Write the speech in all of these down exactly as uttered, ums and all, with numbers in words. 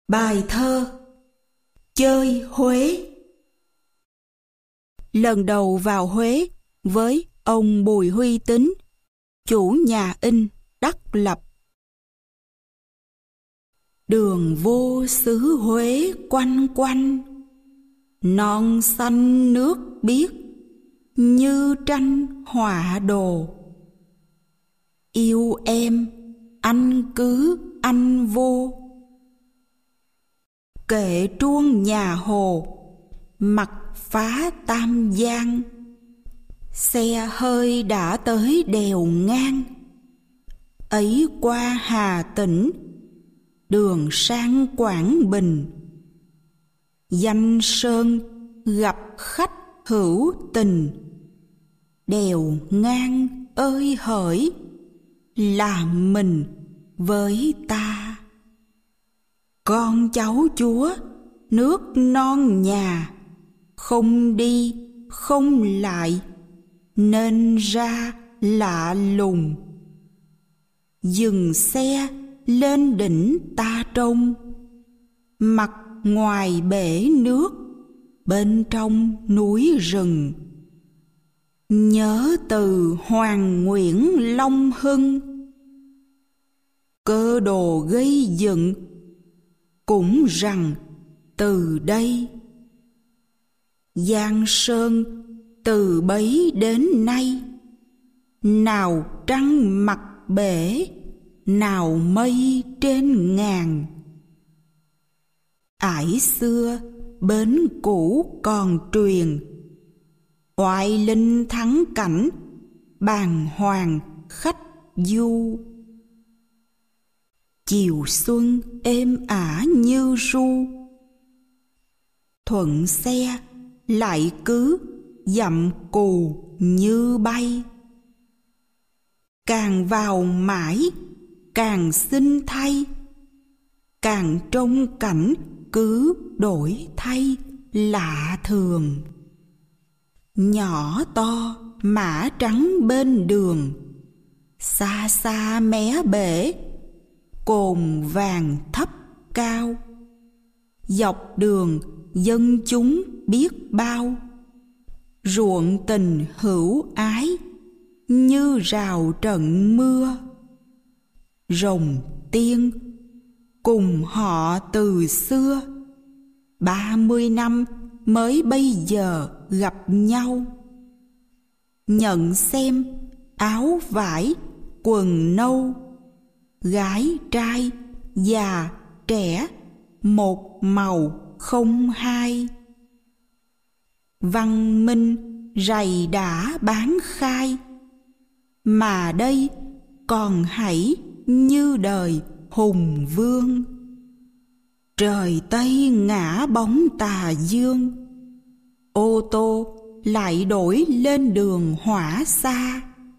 Bài thơ Chơi Huế. Lần đầu vào Huế với ông Bùi Huy Tín, chủ nhà in Đắc Lập. Đường vô xứ Huế quanh quanh, non xanh nước biếc như tranh họa đồ. Yêu em, anh cứ anh vô. Kệ truông nhà Hồ, mặt phá Tam Giang. Xe hơi đã tới đèo ngang, ấy qua Hà Tĩnh, đường sang Quảng Bình. Danh sơn gặp khách hữu tình, đèo ngang ơi hỡi là mình với ta. Con cháu chúa nước non nhà, không đi không lại nên ra lạ lùng. Dừng xe lên đỉnh ta trông, mặt ngoài bể nước, bên trong núi rừng. Nhớ từ Hoàng Nguyễn Long Hưng, cơ đồ gây dựng cũng rằng từ đây. Giang sơn từ bấy đến nay, nào trăng mặt bể, nào mây trên ngàn. Ải xưa bến cũ còn truyền, oai linh thắng cảnh, bàng hoàng khách du. Chiều xuân êm ả như ru, thuận xe lại cứ dặm cù như bay. Càng vào mãi càng xinh thay, càng trông cảnh cứ đổi thay lạ thường. Nhỏ to mã trắng bên đường, xa xa mé bể, cồn vàng thấp cao. Dọc đường dân chúng biết bao, ruộng tình hữu ái như rào trận mưa. Rồng tiên cùng họ từ xưa, ba mươi năm mới bây giờ gặp nhau. Nhận xem áo vải quần nâu, gái trai già trẻ một màu không hai. Văn minh rày đã bán khai, mà đây còn hãy như đời hùng vương. Trời Tây ngã bóng tà dương, ô tô lại đổi lên đường hỏa xa.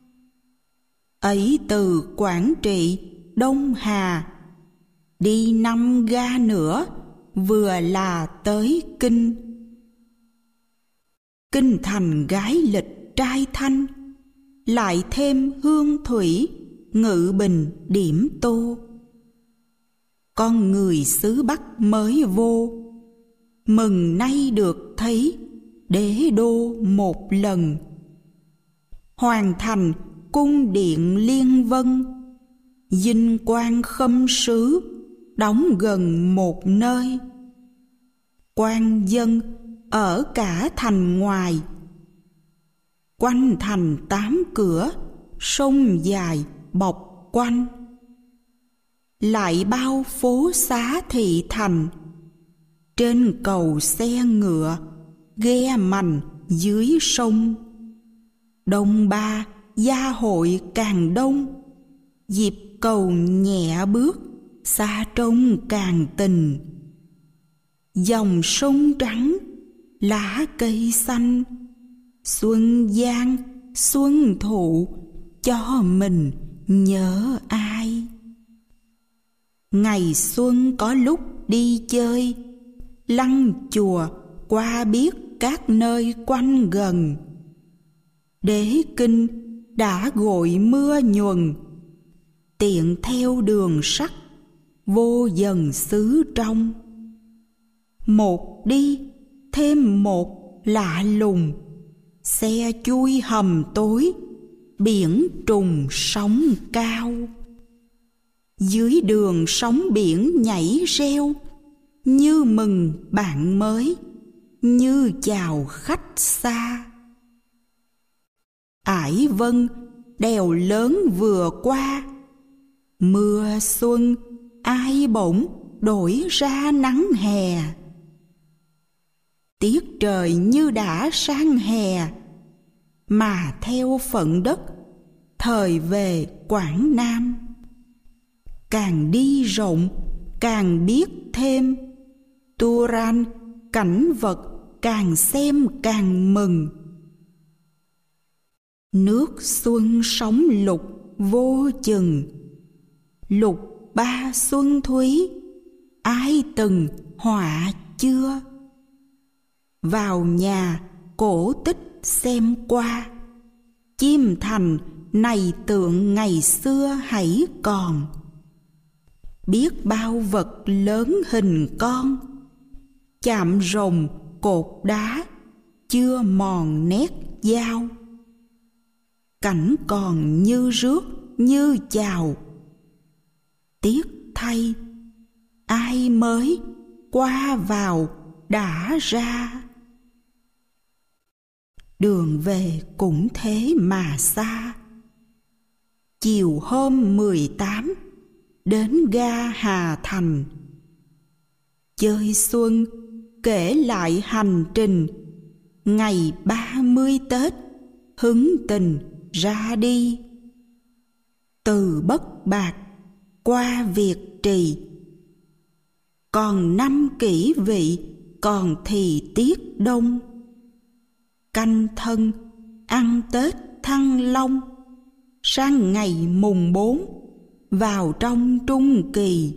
Ấy từ Quảng Trị Đông Hà, đi năm ga nữa vừa là tới Kinh. Kinh thành gái lịch trai thanh, lại thêm hương thủy ngự bình điểm tô. Con người xứ Bắc mới vô, mừng nay được thấy đế đô một lần. Hoàn thành cung điện Liên Vân, dinh quan khâm sứ đóng gần một nơi. Quan dân ở cả thành ngoài, quanh thành tám cửa, sông dài bọc quanh. Lại bao phố xá thị thành, trên cầu xe ngựa, ghe mành dưới sông. Đông ba gia hội càng đông, dịp cầu nhẹ bước, xa trông càng tình. Dòng sông trắng, lá cây xanh, xuân giang, xuân thụ, cho mình nhớ ai. Ngày xuân có lúc đi chơi, lăng chùa qua biết các nơi quanh gần. Đế kinh đã gội mưa nhuần, tiện theo đường sắt vô dần xứ trong. Một đi, thêm một lạ lùng, xe chui hầm tối, biển trùng sóng cao. Dưới đường sóng biển nhảy reo, như mừng bạn mới, như chào khách xa. Ải Vân, đèo lớn vừa qua, mưa xuân ai bỗng đổi ra nắng hè. Tiết trời như đã sang hè, mà theo phận đất thời về Quảng Nam. Càng đi rộng càng biết thêm, Turan cảnh vật càng xem càng mừng. Nước xuân sóng lục vô chừng, lục ba xuân thúy, ai từng họa chưa? Vào nhà cổ tích xem qua, Chiêm Thành này tượng ngày xưa hãy còn. Biết bao vật lớn hình con, chạm rồng cột đá chưa mòn nét dao. Cảnh còn như rước như chào, tiếc thay ai mới qua vào đã ra. Đường về cũng thế mà xa, chiều hôm mười tám đến ga Hà Thành. Chơi xuân kể lại hành trình, ngày ba mươi Tết hứng tình ra đi. Từ Bất Bạc qua Việt Trì, còn năm kỷ vị còn thì tiết đông. Canh thân ăn Tết Thăng Long, sang ngày mùng bốn vào trong Trung Kỳ.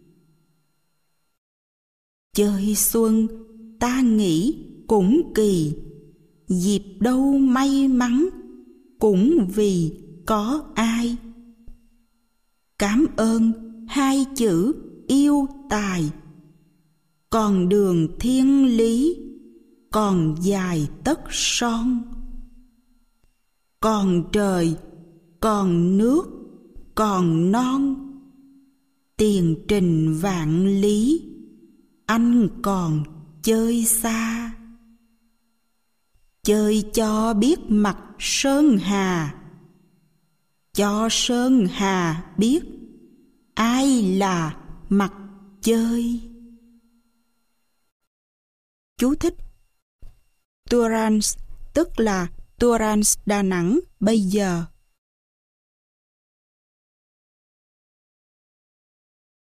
Chơi xuân ta nghĩ cũng kỳ, dịp đâu may mắn cũng vì có ai. Cảm ơn hai chữ yêu tài, còn đường thiên lý còn dài tất son. Còn trời, còn nước, còn non, tiền trình vạn lý, anh còn chơi xa. Chơi cho biết mặt Sơn Hà, cho Sơn Hà biết ai là mặt chơi. Chú thích: Tourance tức là Tourance Đà Nẵng bây giờ.